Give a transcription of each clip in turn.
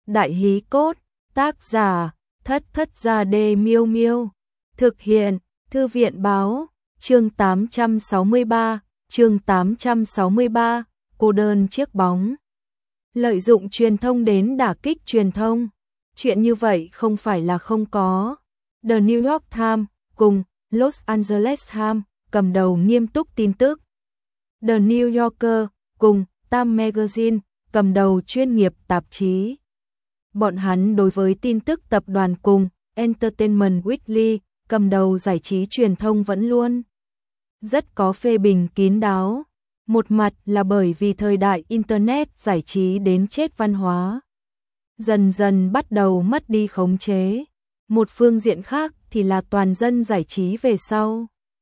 Đại hí cốt, tác giả, Thất Thất Gia Đê Miêu Miêu. Thực hiện, Thư viện Báo, chương 863, cô đơn chiếc bóng. Lợi dụng truyền thông đến đả kích truyền thông. Chuyện như vậy không phải là không có. The New York Times cùng Los Angeles Times cầm đầu nghiêm túc tin tức. The New Yorker cùng Time Magazine cầm đầu chuyên nghiệp tạp chí. Bọn hắn đối với tin tức tập đoàn cùng Entertainment Weekly cầm đầu giải trí truyền thông vẫn luôn rất có phê bình kín đáo. Một mặt là bởi vì thời đại Internet giải trí đến chết văn hóa dần dần bắt đầu mất đi khống chế. Một phương diện khác thì là toàn dân giải trí về sau.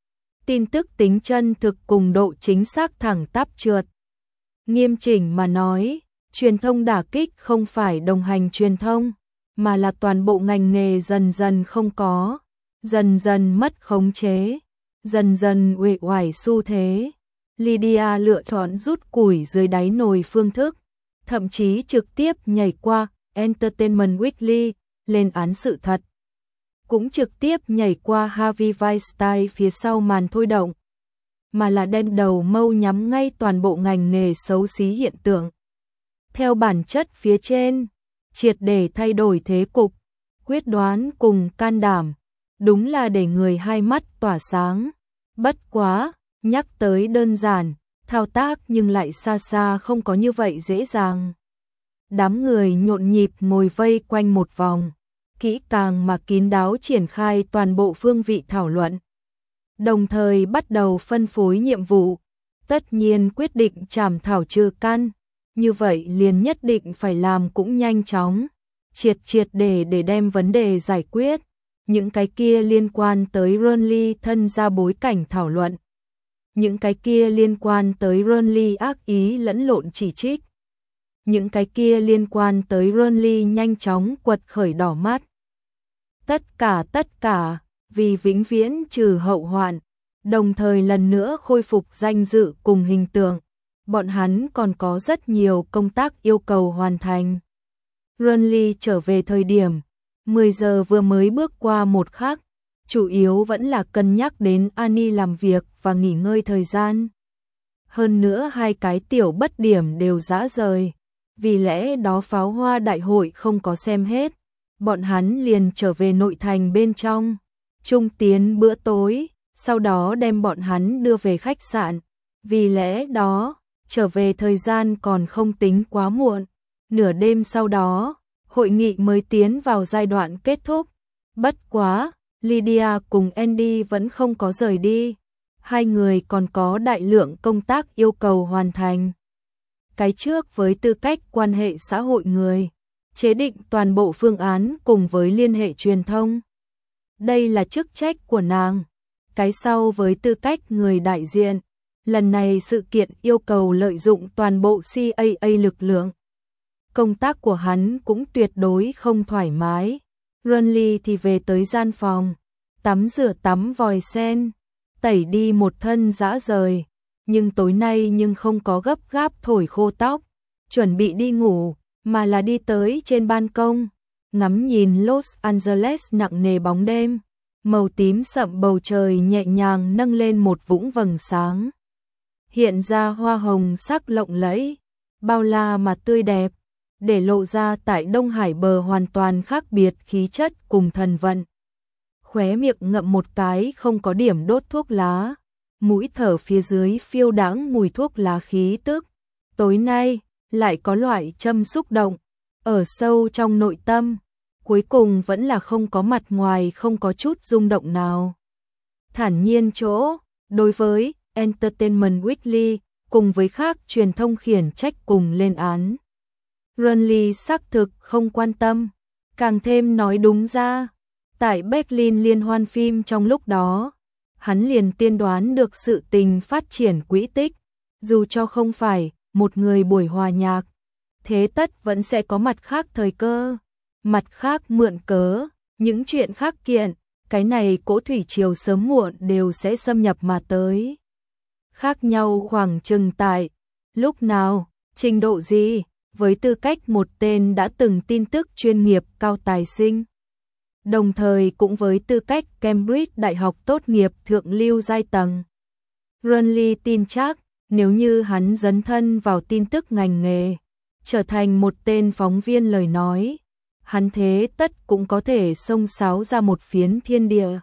Tin tức tính chân thực cùng độ chính xác thẳng tắp trượt. Nghiêm chỉnh mà nói, truyền thông đả kích không phải đồng hành truyền thông, mà là toàn bộ ngành nghề dần dần không có, dần dần mất khống chế, dần dần uể oải xu thế. Lydia lựa chọn rút củi dưới đáy nồi phương thức, thậm chí trực tiếp nhảy qua Entertainment Weekly, lên án sự thật. Cũng trực tiếp nhảy qua Harvey Weinstein phía sau màn thôi động, mà là đem đầu mâu nhắm ngay toàn bộ ngành nghề xấu xí hiện tượng. Theo bản chất phía trên, triệt để thay đổi thế cục, quyết đoán cùng can đảm, đúng là để người hai mắt tỏa sáng. Bất quá, nhắc tới đơn giản, thao tác nhưng lại xa xa không có như vậy dễ dàng. Đám người nhộn nhịp ngồi vây quanh một vòng, kỹ càng mà kín đáo triển khai toàn bộ phương vị thảo luận. Đồng thời bắt đầu phân phối nhiệm vụ, tất nhiên quyết định chảm thảo trừ căn, như vậy liền nhất định phải làm cũng nhanh chóng, triệt để đem vấn đề giải quyết. Những cái kia liên quan tới Ronly thân ra bối cảnh thảo luận. Những cái kia liên quan tới Ronly ác ý lẫn lộn chỉ trích. Những cái kia liên quan tới Ronly nhanh chóng quật khởi đỏ mắt. Tất cả, vì vĩnh viễn trừ hậu hoạn, đồng thời lần nữa khôi phục danh dự cùng hình tượng. Bọn hắn còn có rất nhiều công tác yêu cầu hoàn thành. Ronly trở về thời điểm 10 giờ vừa mới bước qua một khắc, chủ yếu vẫn là cân nhắc đến Annie làm việc và nghỉ ngơi thời gian. Hơn nữa hai cái tiểu bất điểm đều dã rời, vì lẽ đó pháo hoa đại hội không có xem hết, bọn hắn liền trở về nội thành bên trong, trung tiến bữa tối, sau đó đem bọn hắn đưa về khách sạn, vì lẽ đó, trở về thời gian còn không tính quá muộn, nửa đêm sau đó, hội nghị mới tiến vào giai đoạn kết thúc. Bất quá, Lydia cùng Andy vẫn không có rời đi. Hai người còn có đại lượng công tác yêu cầu hoàn thành. Cái trước với tư cách quan hệ xã hội người, chế định toàn bộ phương án cùng với liên hệ truyền thông. Đây là chức trách của nàng. Cái sau với tư cách người đại diện, lần này sự kiện yêu cầu lợi dụng toàn bộ CAA lực lượng. Công tác của hắn cũng tuyệt đối không thoải mái. Ronly thì về tới gian phòng, tắm rửa tắm vòi sen, tẩy đi một thân dã rời, nhưng tối nay nhưng không có gấp gáp thổi khô tóc, chuẩn bị đi ngủ, mà là đi tới trên ban công, ngắm nhìn Los Angeles nặng nề bóng đêm, màu tím sậm bầu trời nhẹ nhàng nâng lên một vũng vầng sáng. Hiện ra hoa hồng sắc lộng lẫy, bao la mà tươi đẹp, để lộ ra tại Đông Hải bờ hoàn toàn khác biệt khí chất cùng thần vận. Khóe miệng ngậm một cái không có điểm đốt thuốc lá, mũi thở phía dưới phiêu đãng mùi thuốc lá khí tức. Tối nay, lại có loại châm xúc động, ở sâu trong nội tâm, cuối cùng vẫn là không có mặt ngoài không có chút rung động nào. Thản nhiên chỗ, đối với Entertainment Weekly, cùng với khác truyền thông khiển trách cùng lên án. Ronly xác thực không quan tâm, càng thêm nói đúng ra, tại Berlin liên hoan phim trong lúc đó, hắn liền tiên đoán được sự tình phát triển quỹ tích, dù cho không phải một người buổi hòa nhạc, thế tất vẫn sẽ có mặt khác thời cơ, mặt khác mượn cớ, những chuyện khác kiện, cái này cỗ thủy triều sớm muộn đều sẽ xâm nhập mà tới. Khác nhau khoảng chừng tại, lúc nào, trình độ gì, với tư cách một tên đã từng tin tức chuyên nghiệp cao tài sinh. Đồng thời cũng với tư cách Cambridge Đại học tốt nghiệp thượng lưu giai tầng. Burnley tin chắc, nếu như hắn dấn thân vào tin tức ngành nghề, trở thành một tên phóng viên lời nói, hắn thế tất cũng có thể xông xáo ra một phiến thiên địa.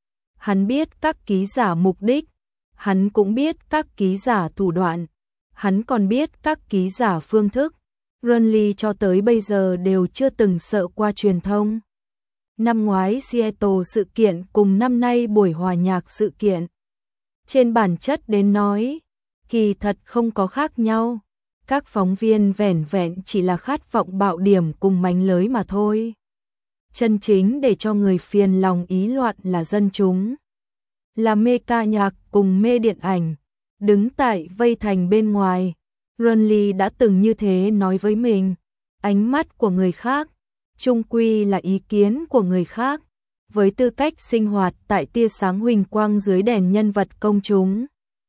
Hắn biết các ký giả mục đích, hắn cũng biết các ký giả thủ đoạn, hắn còn biết các ký giả phương thức. Burnley cho tới bây giờ đều chưa từng sợ qua truyền thông. Năm ngoái Seattle sự kiện cùng năm nay buổi hòa nhạc sự kiện. Trên bản chất đến nói, kỳ thật không có khác nhau. Các phóng viên vẻn vẹn chỉ là khát vọng bạo điểm cùng mánh lới mà thôi. Chân chính để cho người phiền lòng ý loạn là dân chúng. Là mê ca nhạc cùng mê điện ảnh, đứng tại vây thành bên ngoài. Burnley đã từng như thế nói với mình, ánh mắt của người khác, chung quy là ý kiến của người khác, với tư cách sinh hoạt tại tia sáng huỳnh quang dưới đèn nhân vật công chúng.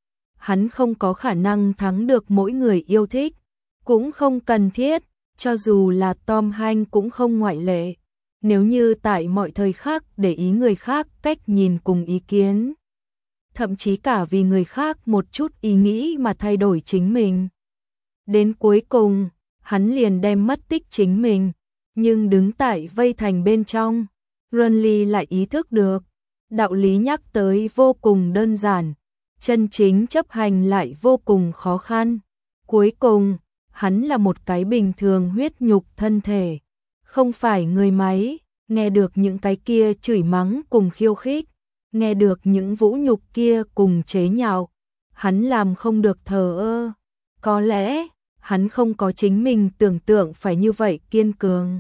Hắn không có khả năng thắng được mỗi người yêu thích, cũng không cần thiết, cho dù là Tom Hanks cũng không ngoại lệ, nếu như tại mọi thời khắc để ý người khác cách nhìn cùng ý kiến. Thậm chí cả vì người khác một chút ý nghĩ mà thay đổi chính mình. Đến cuối cùng, hắn liền đem mất tích chính mình, nhưng đứng tại vây thành bên trong, Burnley lại ý thức được, đạo lý nhắc tới vô cùng đơn giản, chân chính chấp hành lại vô cùng khó khăn. Cuối cùng, hắn là một cái bình thường huyết nhục thân thể, không phải người máy, nghe được những cái kia chửi mắng cùng khiêu khích, nghe được những vũ nhục kia cùng chế nhạo, hắn làm không được thờ ơ. Có lẽ, hắn không có chính mình tưởng tượng phải như vậy kiên cường.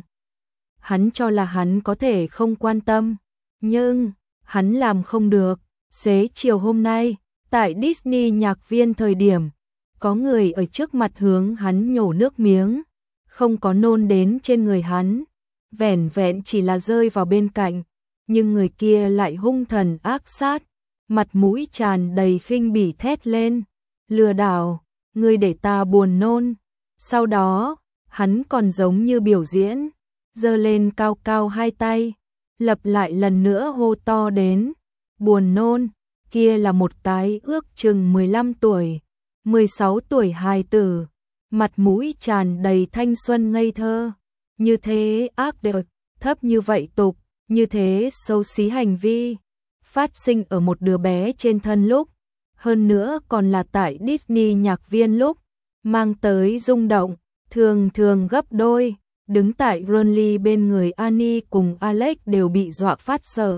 Hắn cho là hắn có thể không quan tâm, nhưng hắn làm không được. Xế chiều hôm nay, tại Disney nhạc viên thời điểm, có người ở trước mặt hướng hắn nhổ nước miếng, không có nôn đến trên người hắn, vẻn vẹn chỉ là rơi vào bên cạnh, nhưng người kia lại hung thần ác sát, mặt mũi tràn đầy khinh bỉ thét lên, lừa đảo, ngươi để ta buồn nôn. Sau đó, hắn còn giống như biểu diễn, giơ lên cao cao hai tay, lặp lại lần nữa hô to đến, buồn nôn. Kia là một cái ước chừng 15 tuổi, 16 tuổi hài tử, mặt mũi tràn đầy thanh xuân ngây thơ, như thế ác độc, thấp như vậy tục, như thế xấu xí hành vi, phát sinh ở một đứa bé trên thân lúc, hơn nữa còn là tại Disney nhạc viên lúc, mang tới rung động, thường thường gấp đôi. Đứng tại Burnley bên người Annie cùng Alex đều bị dọa phát sợ.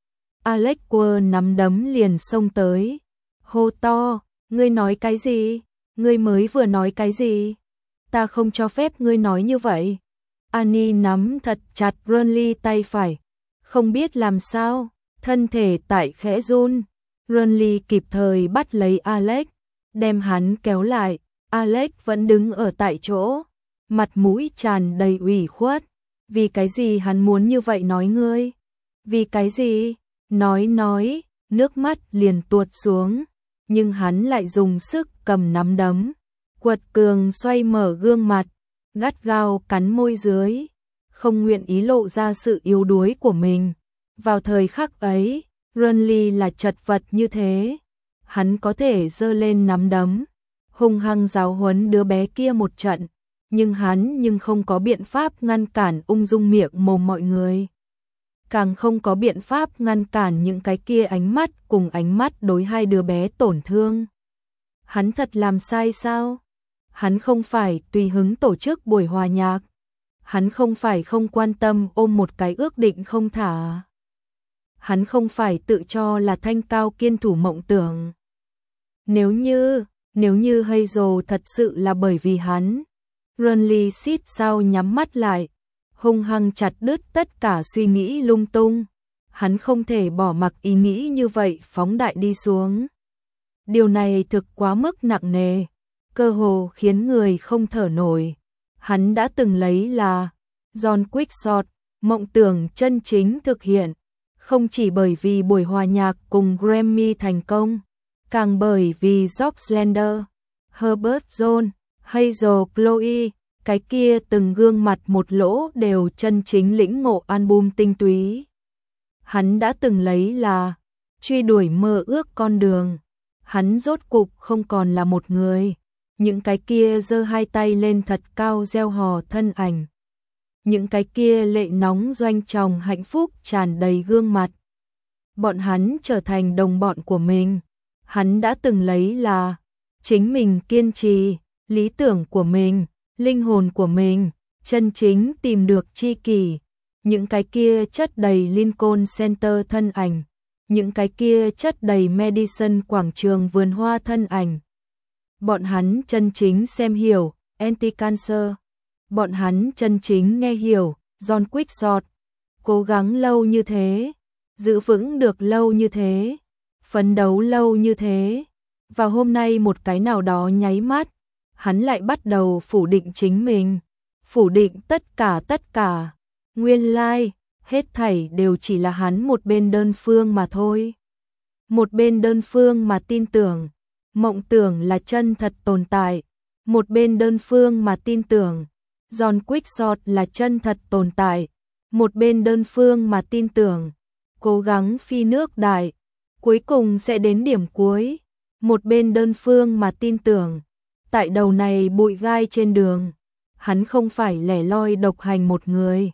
Alex quơ nắm đấm liền xông tới, hô to, ngươi nói cái gì? Ngươi mới vừa nói cái gì? Ta không cho phép ngươi nói như vậy. Annie nắm thật chặt Burnley tay phải, không biết làm sao, thân thể tại khẽ run. Burnley kịp thời bắt lấy Alex, đem hắn kéo lại. Alex vẫn đứng ở tại chỗ, mặt mũi tràn đầy ủy khuất. Vì cái gì hắn muốn như vậy nói ngươi? Vì cái gì? Nói, nước mắt liền tuột xuống, nhưng hắn lại dùng sức cầm nắm đấm, quật cường xoay mở gương mặt, gắt gao cắn môi dưới, không nguyện ý lộ ra sự yếu đuối của mình. Vào thời khắc ấy, Burnley là chật vật như thế, hắn có thể giơ lên nắm đấm, hung hăng giáo huấn đứa bé kia một trận, nhưng hắn không có biện pháp ngăn cản ung dung miệng mồm mọi người. Càng không có biện pháp ngăn cản những cái kia ánh mắt cùng ánh mắt đối hai đứa bé tổn thương. Hắn thật làm sai sao? Hắn không phải tùy hứng tổ chức buổi hòa nhạc. Hắn không phải không quan tâm ôm một cái ước định không thả. Hắn không phải tự cho là thanh cao kiên thủ mộng tưởng. Nếu như Hazel thật sự là bởi vì hắn, Burnley xít sao nhắm mắt lại, hung hăng chặt đứt tất cả suy nghĩ lung tung. Hắn không thể bỏ mặc ý nghĩ như vậy phóng đại đi xuống. Điều này thực quá mức nặng nề, cơ hồ khiến người không thở nổi. Hắn đã từng lấy là John Quixote, mộng tưởng chân chính thực hiện, không chỉ bởi vì buổi hòa nhạc cùng Grammy thành công, càng bởi vì George Slender, Herbert Jones, Hazel Chloe, cái kia từng gương mặt một lỗ đều chân chính lĩnh ngộ album tinh túy. Hắn đã từng lấy là truy đuổi mơ ước con đường, hắn rốt cục không còn là một người. Những cái kia giơ hai tay lên thật cao reo hò thân ảnh. Những cái kia lệ nóng doanh tròng hạnh phúc tràn đầy gương mặt. Bọn hắn trở thành đồng bọn của mình. Hắn đã từng lấy là chính mình kiên trì, lý tưởng của mình, linh hồn của mình, chân chính tìm được tri kỷ. Những cái kia chất đầy Lincoln Center thân ảnh. Những cái kia chất đầy Madison quảng trường vườn hoa thân ảnh. Bọn hắn chân chính xem hiểu Anti-Cancer. Bọn hắn chân chính nghe hiểu John Quixote. Cố gắng lâu như thế, giữ vững được lâu như thế, phấn đấu lâu như thế. Và hôm nay một cái nào đó nháy mắt, hắn lại bắt đầu phủ định chính mình, phủ định tất cả. Nguyên lai, hết thảy đều chỉ là hắn một bên đơn phương mà thôi. Một bên đơn phương mà tin tưởng, mộng tưởng là chân thật tồn tại. Một bên đơn phương mà tin tưởng, John Quixote là chân thật tồn tại. Một bên đơn phương mà tin tưởng, cố gắng phi nước đại, cuối cùng sẽ đến điểm cuối. Một bên đơn phương mà tin tưởng, tại đầu này bụi gai trên đường, hắn không phải lẻ loi độc hành một người.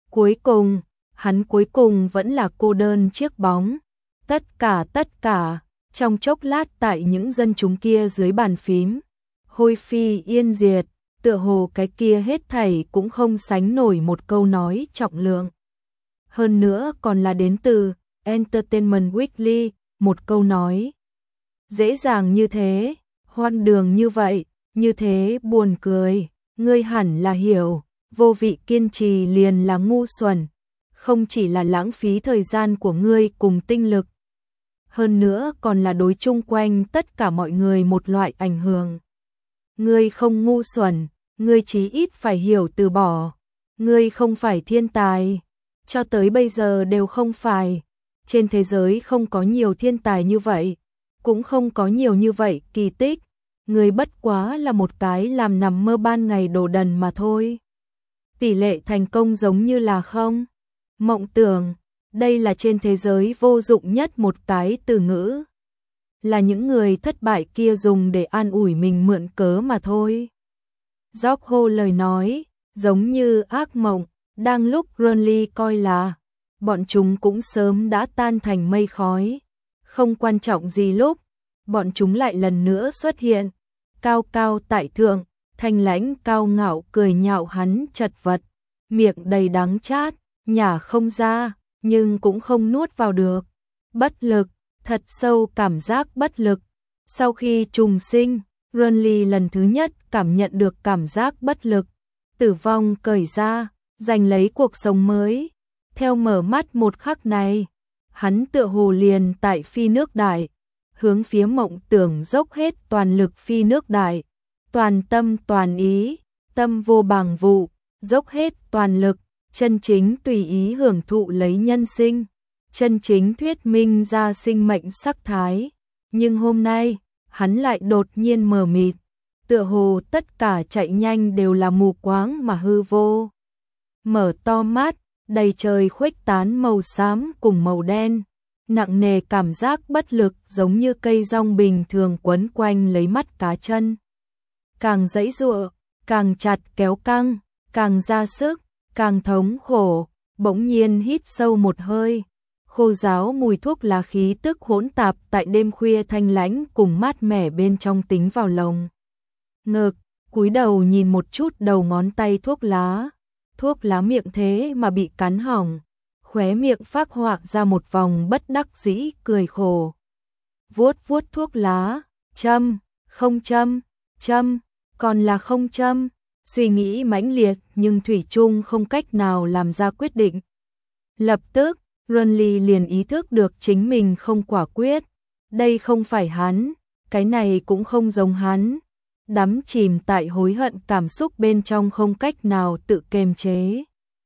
Hắn cuối cùng vẫn là cô đơn chiếc bóng. Tất cả, trong chốc lát tại những dân chúng kia dưới bàn phím, hôi phi yên diệt, tựa hồ cái kia hết thảy cũng không sánh nổi một câu nói trọng lượng. Hơn nữa còn là đến từ Entertainment Weekly, một câu nói. Dễ dàng như thế, hoang đường như vậy, như thế buồn cười, ngươi hẳn là hiểu, vô vị kiên trì liền là ngu xuẩn, không chỉ là lãng phí thời gian của ngươi cùng tinh lực, hơn nữa còn là đối chung quanh tất cả mọi người một loại ảnh hưởng. Ngươi không ngu xuẩn, ngươi chí ít phải hiểu từ bỏ, ngươi không phải thiên tài, cho tới bây giờ đều không phải, trên thế giới không có nhiều thiên tài như vậy, cũng không có nhiều như vậy kỳ tích, ngươi bất quá là một cái làm nằm mơ ban ngày đồ đần mà thôi. Tỷ lệ thành công giống như là không. Mộng tưởng, đây là trên thế giới vô dụng nhất một cái từ ngữ. Là những người thất bại kia dùng để an ủi mình mượn cớ mà thôi. George Ho lời nói, giống như ác mộng, đang lúc Burnley coi là bọn chúng cũng sớm đã tan thành mây khói. Không quan trọng gì lúc, bọn chúng lại lần nữa xuất hiện, cao cao tại thượng, thanh lãnh cao ngạo cười nhạo hắn chật vật, miệng đầy đắng chát, nhả không ra, nhưng cũng không nuốt vào được. Bất lực, thật sâu cảm giác bất lực. Sau khi trùng sinh, Burnley lần thứ nhất cảm nhận được cảm giác bất lực. Tử vong cởi ra, giành lấy cuộc sống mới. Theo mở mắt một khắc này, hắn tựa hồ liền tại phi nước đại, hướng phía mộng tưởng dốc hết toàn lực phi nước đại, toàn tâm toàn ý, tâm vô bàng vụ, dốc hết toàn lực, chân chính tùy ý hưởng thụ lấy nhân sinh, chân chính thuyết minh ra sinh mệnh sắc thái. Nhưng hôm nay, hắn lại đột nhiên mờ mịt, tựa hồ tất cả chạy nhanh đều là mù quáng mà hư vô. Mở to mắt, đầy trời khuếch tán màu xám cùng màu đen, nặng nề cảm giác bất lực giống như cây rong bình thường quấn quanh lấy mắt cá chân. Càng giãy giụa, càng chặt kéo căng, càng ra sức, càng thống khổ, bỗng nhiên hít sâu một hơi. Khô ráo mùi thuốc lá khí tức hỗn tạp tại đêm khuya thanh lãnh cùng mát mẻ bên trong tính vào lồng ngực, cúi đầu nhìn một chút đầu ngón tay thuốc lá miệng thế mà bị cắn hỏng, khóe miệng phác họa ra một vòng bất đắc dĩ cười khổ. Vuốt vuốt thuốc lá, châm, không châm, châm, còn là không châm, suy nghĩ mãnh liệt nhưng thủy chung không cách nào làm ra quyết định. Lập tức, Burnley liền ý thức được chính mình không quả quyết, đây không phải hắn, cái này cũng không giống hắn. Đắm chìm tại hối hận cảm xúc bên trong không cách nào tự kiềm chế.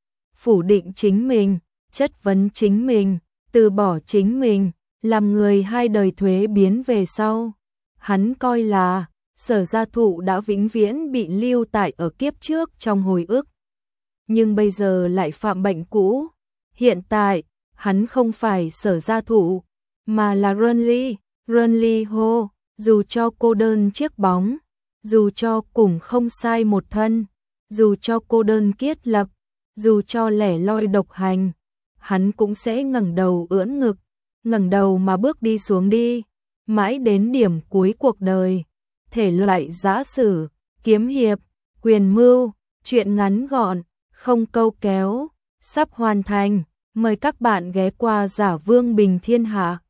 Phủ định chính mình, chất vấn chính mình, từ bỏ chính mình, làm người hai đời thuế biến về sau. Hắn coi là Sở Gia Thụ đã vĩnh viễn bị lưu tại ở kiếp trước trong hồi ức. Nhưng bây giờ lại phạm bệnh cũ. Hiện tại, hắn không phải Sở Gia Thụ, mà là Renly Ho, dù cho cô đơn chiếc bóng, dù cho cùng không sai một thân, dù cho cô đơn kiết lập, dù cho lẻ loi độc hành, hắn cũng sẽ ngẩng đầu ưỡn ngực, ngẩng đầu mà bước đi xuống đi, mãi đến điểm cuối cuộc đời. Thể loại giã sử, kiếm hiệp, quyền mưu, truyện ngắn gọn, không câu kéo, sắp hoàn thành. Mời các bạn ghé qua Giả Vương Bình Thiên Hạ.